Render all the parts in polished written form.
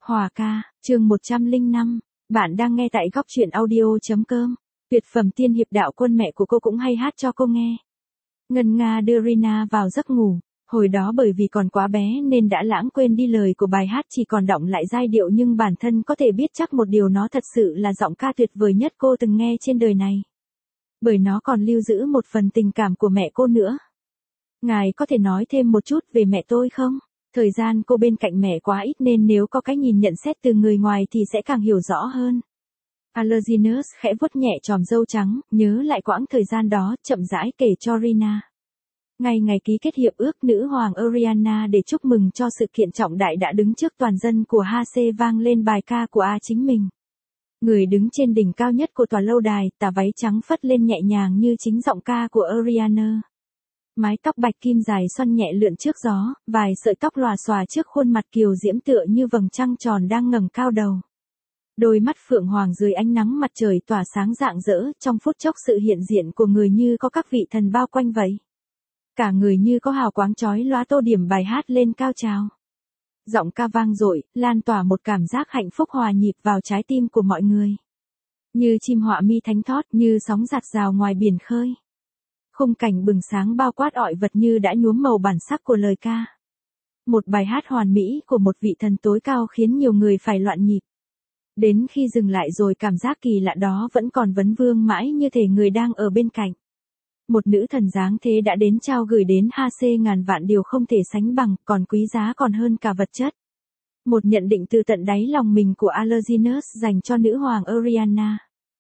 Hòa ca, chương 105, bạn đang nghe tại góc truyện audio.com. Tuyệt phẩm tiên hiệp đạo quân mẹ của cô cũng hay hát cho cô nghe. Ngân nga đưa Rina vào giấc ngủ, hồi đó bởi vì còn quá bé nên đã lãng quên đi lời của bài hát, chỉ còn đọng lại giai điệu, nhưng bản thân có thể biết chắc một điều, nó thật sự là giọng ca tuyệt vời nhất cô từng nghe trên đời này. Bởi nó còn lưu giữ một phần tình cảm của mẹ cô nữa. Ngài có thể nói thêm một chút về mẹ tôi không? Thời gian cô bên cạnh mẹ quá ít nên nếu có cái nhìn nhận xét từ người ngoài thì sẽ càng hiểu rõ hơn. Algernos khẽ vuốt nhẹ chòm râu trắng, nhớ lại quãng thời gian đó, chậm rãi kể cho Rina. Ngày ký kết hiệp ước, nữ hoàng Oriana để chúc mừng cho sự kiện trọng đại đã đứng trước toàn dân của HC vang lên bài ca của chính mình. Người đứng trên đỉnh cao nhất của tòa lâu đài, tà váy trắng phất lên nhẹ nhàng như chính giọng ca của Oriana. Mái tóc bạch kim dài xoăn nhẹ lượn trước gió, vài sợi tóc lòa xòa trước khuôn mặt kiều diễm tựa như vầng trăng tròn đang ngẩng cao đầu. Đôi mắt phượng hoàng dưới ánh nắng mặt trời tỏa sáng rạng rỡ, trong phút chốc sự hiện diện của người như có các vị thần bao quanh vậy. Cả người như có hào quang chói lóa tô điểm bài hát lên cao trào. Giọng ca vang dội, lan tỏa một cảm giác hạnh phúc hòa nhịp vào trái tim của mọi người. Như chim họa mi thánh thót, như sóng dạt dào ngoài biển khơi. Khung cảnh bừng sáng bao quát ọi vật như đã nhuốm màu bản sắc của lời ca. Một bài hát hoàn mỹ của một vị thần tối cao khiến nhiều người phải loạn nhịp. Đến khi dừng lại rồi, cảm giác kỳ lạ đó vẫn còn vấn vương mãi, như thể người đang ở bên cạnh. Một nữ thần dáng thế đã đến trao gửi đến HC ngàn vạn điều không thể sánh bằng, còn quý giá còn hơn cả vật chất. Một nhận định từ tận đáy lòng mình của Algernos dành cho nữ hoàng Oriana.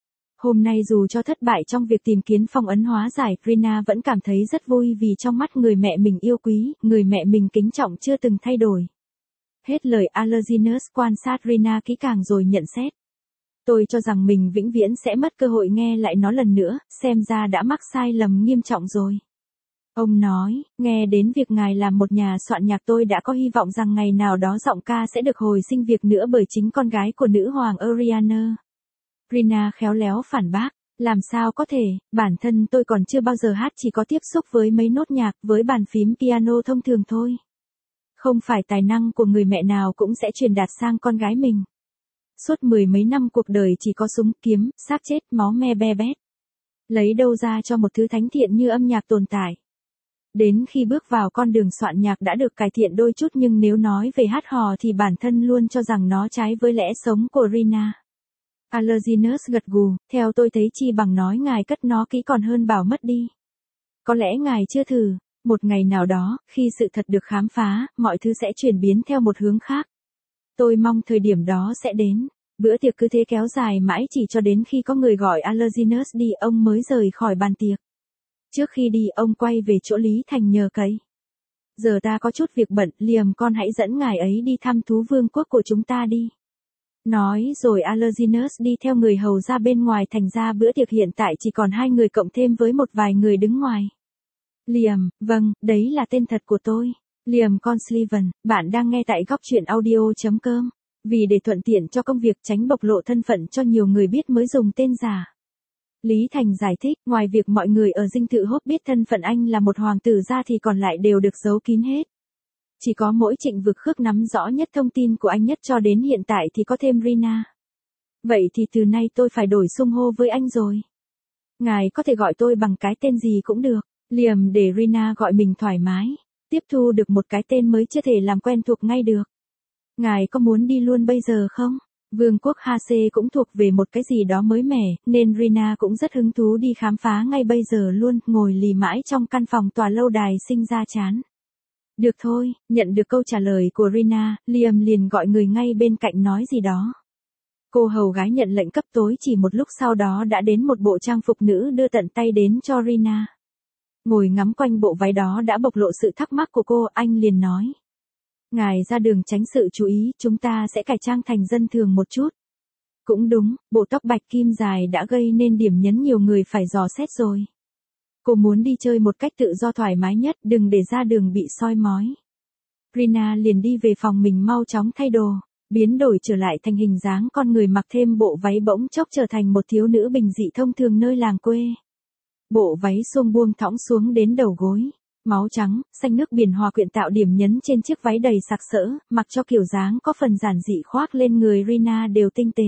Hôm nay dù cho thất bại trong việc tìm kiếm phong ấn hóa giải, Rina vẫn cảm thấy rất vui vì trong mắt người mẹ mình yêu quý, người mẹ mình kính trọng chưa từng thay đổi. Hết lời, Algernos quan sát Rina kỹ càng rồi nhận xét. Tôi cho rằng mình vĩnh viễn sẽ mất cơ hội nghe lại nó lần nữa, xem ra đã mắc sai lầm nghiêm trọng rồi. Ông nói, nghe đến việc ngài làm một nhà soạn nhạc, tôi đã có hy vọng rằng ngày nào đó giọng ca sẽ được hồi sinh việc nữa bởi chính con gái của nữ hoàng Oriana. Rina khéo léo phản bác, làm sao có thể, bản thân tôi còn chưa bao giờ hát, chỉ có tiếp xúc với mấy nốt nhạc với bàn phím piano thông thường thôi. Không phải tài năng của người mẹ nào cũng sẽ truyền đạt sang con gái mình. Suốt 10 mấy năm cuộc đời chỉ có súng, kiếm, xác chết, máu me be bét. Lấy đâu ra cho một thứ thánh thiện như âm nhạc tồn tại. Đến khi bước vào con đường soạn nhạc đã được cải thiện đôi chút, nhưng nếu nói về hát hò thì bản thân luôn cho rằng nó trái với lẽ sống của Rina. Algernos gật gù, theo tôi thấy chi bằng nói ngài cất nó kỹ còn hơn bảo mất đi. Có lẽ ngài chưa thử, một ngày nào đó, khi sự thật được khám phá, mọi thứ sẽ chuyển biến theo một hướng khác. Tôi mong thời điểm đó sẽ đến. Bữa tiệc cứ thế kéo dài mãi, chỉ cho đến khi có người gọi Algernos đi, ông mới rời khỏi bàn tiệc. Trước khi đi, ông quay về chỗ Lý Thành nhờ cậy. Giờ ta có chút việc bận, Liam con hãy dẫn ngài ấy đi thăm thú vương quốc của chúng ta đi. Nói rồi Algernos đi theo người hầu ra bên ngoài, thành ra bữa tiệc hiện tại chỉ còn hai người cộng thêm với một vài người đứng ngoài. Liam, vâng, đấy là tên thật của tôi. Liam con Sullivan, bạn đang nghe tại góc truyện audio.com. Vì để thuận tiện cho công việc, tránh bộc lộ thân phận cho nhiều người biết mới dùng tên giả. Lý Thành giải thích, ngoài việc mọi người ở dinh thự Hốt biết thân phận anh là một hoàng tử ra thì còn lại đều được giấu kín hết. Chỉ có mỗi Trịnh Vực Khước nắm rõ nhất thông tin của anh, nhất cho đến hiện tại thì có thêm Rina. Vậy thì từ nay tôi phải đổi xưng hô với anh rồi. Ngài có thể gọi tôi bằng cái tên gì cũng được. Liam để Rina gọi mình thoải mái. Tiếp thu được một cái tên mới chưa thể làm quen thuộc ngay được. Ngài có muốn đi luôn bây giờ không? Vương quốc HC cũng thuộc về một cái gì đó mới mẻ, nên Rina cũng rất hứng thú đi khám phá ngay bây giờ luôn, ngồi lì mãi trong căn phòng tòa lâu đài sinh ra chán. Được thôi, nhận được câu trả lời của Rina, Liam liền gọi người ngay bên cạnh nói gì đó. Cô hầu gái nhận lệnh cấp tối chỉ một lúc sau đó đã đến một bộ trang phục nữ đưa tận tay đến cho Rina. Ngồi ngắm quanh bộ váy đó đã bộc lộ sự thắc mắc của cô, anh liền nói. Ngài ra đường tránh sự chú ý, chúng ta sẽ cải trang thành dân thường một chút. Cũng đúng, bộ tóc bạch kim dài đã gây nên điểm nhấn nhiều người phải dò xét rồi. Cô muốn đi chơi một cách tự do thoải mái nhất, đừng để ra đường bị soi mói. Rina liền đi về phòng mình mau chóng thay đồ, biến đổi trở lại thành hình dáng con người, mặc thêm bộ váy bỗng chốc trở thành một thiếu nữ bình dị thông thường nơi làng quê. Bộ váy suông buông thõng xuống đến đầu gối. Máu trắng, xanh nước biển hòa quyện tạo điểm nhấn trên chiếc váy đầy sặc sỡ, mặc cho kiểu dáng có phần giản dị khoác lên người Rina đều tinh tế.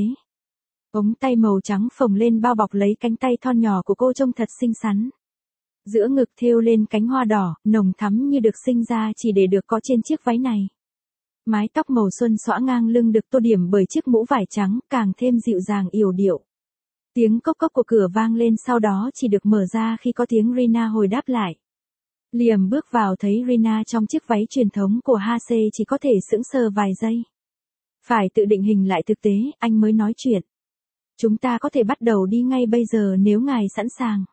Ống tay màu trắng phồng lên bao bọc lấy cánh tay thon nhỏ của cô trông thật xinh xắn. Giữa ngực thêu lên cánh hoa đỏ, nồng thắm như được sinh ra chỉ để được có trên chiếc váy này. Mái tóc màu xuân xõa ngang lưng được tô điểm bởi chiếc mũ vải trắng, càng thêm dịu dàng yểu điệu. Tiếng cốc cốc của cửa vang lên sau đó chỉ được mở ra khi có tiếng Rina hồi đáp lại. Liam bước vào thấy Rina trong chiếc váy truyền thống của Hase chỉ có thể sững sờ vài giây. Phải tự định hình lại thực tế, anh mới nói chuyện. Chúng ta có thể bắt đầu đi ngay bây giờ nếu ngài sẵn sàng.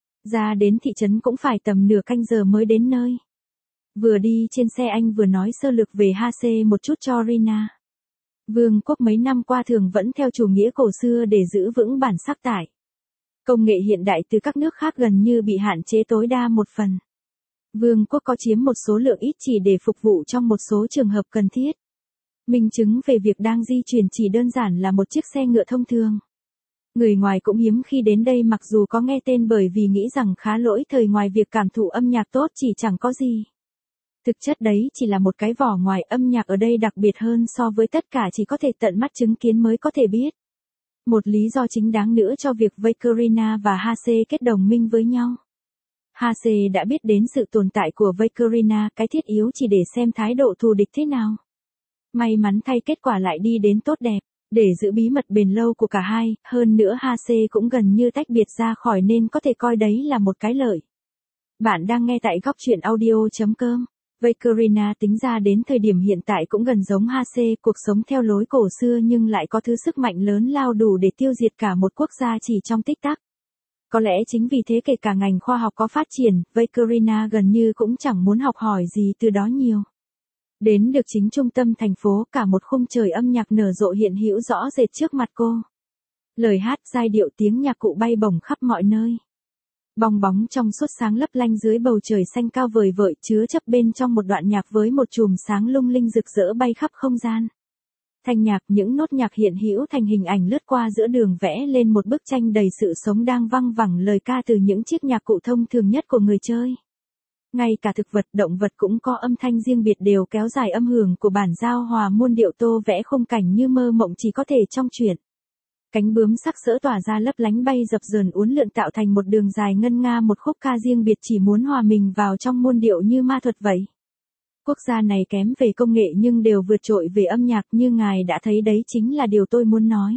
Ra đến thị trấn cũng phải tầm nửa canh giờ mới đến nơi. Vừa đi trên xe anh vừa nói sơ lược về Hase một chút cho Rina. Vương quốc mấy năm qua thường vẫn theo chủ nghĩa cổ xưa để giữ vững bản sắc tại. Công nghệ hiện đại từ các nước khác gần như bị hạn chế tối đa một phần. Vương quốc có chiếm một số lượng ít chỉ để phục vụ trong một số trường hợp cần thiết. Minh chứng về việc đang di chuyển chỉ đơn giản là một chiếc xe ngựa thông thường. Người ngoài cũng hiếm khi đến đây mặc dù có nghe tên bởi vì nghĩ rằng khá lỗi thời ngoài việc cảm thụ âm nhạc tốt chỉ chẳng có gì. Thực chất đấy chỉ là một cái vỏ ngoài, âm nhạc ở đây đặc biệt hơn so với tất cả chỉ có thể tận mắt chứng kiến mới có thể biết. Một lý do chính đáng nữa cho việc Vacherina và Hase kết đồng minh với nhau. Hase đã biết đến sự tồn tại của Vacherina, cái thiết yếu chỉ để xem thái độ thù địch thế nào. May mắn thay kết quả lại đi đến tốt đẹp, để giữ bí mật bền lâu của cả hai, hơn nữa Hase cũng gần như tách biệt ra khỏi nên có thể coi đấy là một cái lợi. Bạn đang nghe tại góc truyện audio.com. Vacherina tính ra đến thời điểm hiện tại cũng gần giống Hase, cuộc sống theo lối cổ xưa nhưng lại có thứ sức mạnh lớn lao đủ để tiêu diệt cả một quốc gia chỉ trong tích tắc. Có lẽ chính vì thế kể cả ngành khoa học có phát triển, Vacherina gần như cũng chẳng muốn học hỏi gì từ đó nhiều. Đến được chính trung tâm thành phố, cả một khung trời âm nhạc nở rộ hiện hữu rõ rệt trước mặt cô. Lời hát, giai điệu, tiếng nhạc cụ bay bổng khắp mọi nơi. Bong bóng trong suốt sáng lấp lánh dưới bầu trời xanh cao vời vợi, chứa chấp bên trong một đoạn nhạc với một chùm sáng lung linh rực rỡ bay khắp không gian. Thanh nhạc, những nốt nhạc hiện hữu thành hình ảnh lướt qua giữa đường vẽ lên một bức tranh đầy sự sống đang văng vẳng lời ca từ những chiếc nhạc cụ thông thường nhất của người chơi. Ngay cả thực vật, động vật cũng có âm thanh riêng biệt đều kéo dài âm hưởng của bản giao hòa muôn điệu tô vẽ khung cảnh như mơ mộng chỉ có thể trong truyện. Cánh bướm sắc sỡ tỏa ra lấp lánh bay dập dờn uốn lượn tạo thành một đường dài ngân nga, một khúc ca riêng biệt chỉ muốn hòa mình vào trong muôn điệu như ma thuật vậy. Quốc gia này kém về công nghệ nhưng đều vượt trội về âm nhạc, như ngài đã thấy đấy chính là điều tôi muốn nói.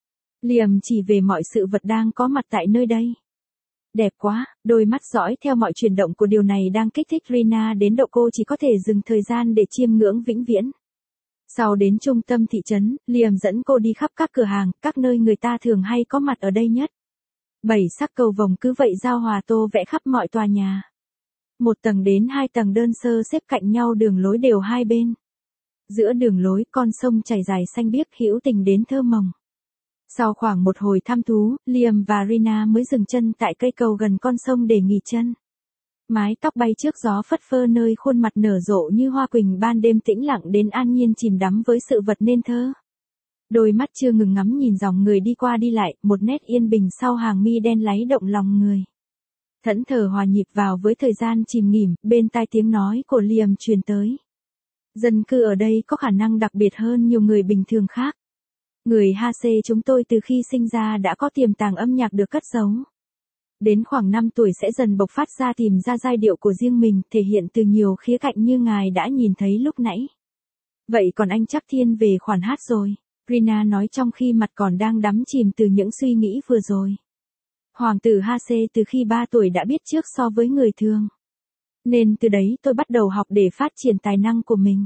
Liam chỉ về mọi sự vật đang có mặt tại nơi đây. Đẹp quá, đôi mắt dõi theo mọi chuyển động của điều này đang kích thích Rina đến độ cô chỉ có thể dừng thời gian để chiêm ngưỡng vĩnh viễn. Sau đến trung tâm thị trấn, Liam dẫn cô đi khắp các cửa hàng, các nơi người ta thường hay có mặt ở đây nhất. 7 sắc cầu vồng cứ vậy giao hòa tô vẽ khắp mọi tòa nhà. 1 tầng đến 2 tầng đơn sơ xếp cạnh nhau, đường lối đều hai bên. Giữa đường lối, con sông chảy dài xanh biếc hữu tình đến thơ mộng. Sau khoảng một hồi thăm thú, Liam và Rina mới dừng chân tại cây cầu gần con sông để nghỉ chân. Mái tóc bay trước gió phất phơ nơi khuôn mặt nở rộ như hoa quỳnh, ban đêm tĩnh lặng đến an nhiên chìm đắm với sự vật nên thơ. Đôi mắt chưa ngừng ngắm nhìn dòng người đi qua đi lại, một nét yên bình sau hàng mi đen láy động lòng người. Thẫn thờ hòa nhịp vào với thời gian chìm nghỉm, bên tai tiếng nói của Liam truyền tới. Dân cư ở đây có khả năng đặc biệt hơn nhiều người bình thường khác. Người Hase chúng tôi từ khi sinh ra đã có tiềm tàng âm nhạc được cất giấu. Đến khoảng 5 tuổi sẽ dần bộc phát ra, tìm ra giai điệu của riêng mình, thể hiện từ nhiều khía cạnh như ngài đã nhìn thấy lúc nãy. Vậy còn anh chắc thiên về khoản hát rồi, Rina nói trong khi mặt còn đang đắm chìm từ những suy nghĩ vừa rồi. Hoàng tử Hase từ khi 3 tuổi đã biết trước so với người thường. Nên từ đấy tôi bắt đầu học để phát triển tài năng của mình.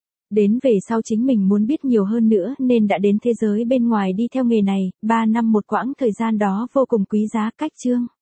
Đến về sau chính mình muốn biết nhiều hơn nữa nên đã đến thế giới bên ngoài đi theo nghề này, 3 năm một quãng thời gian đó vô cùng quý giá. Cách chương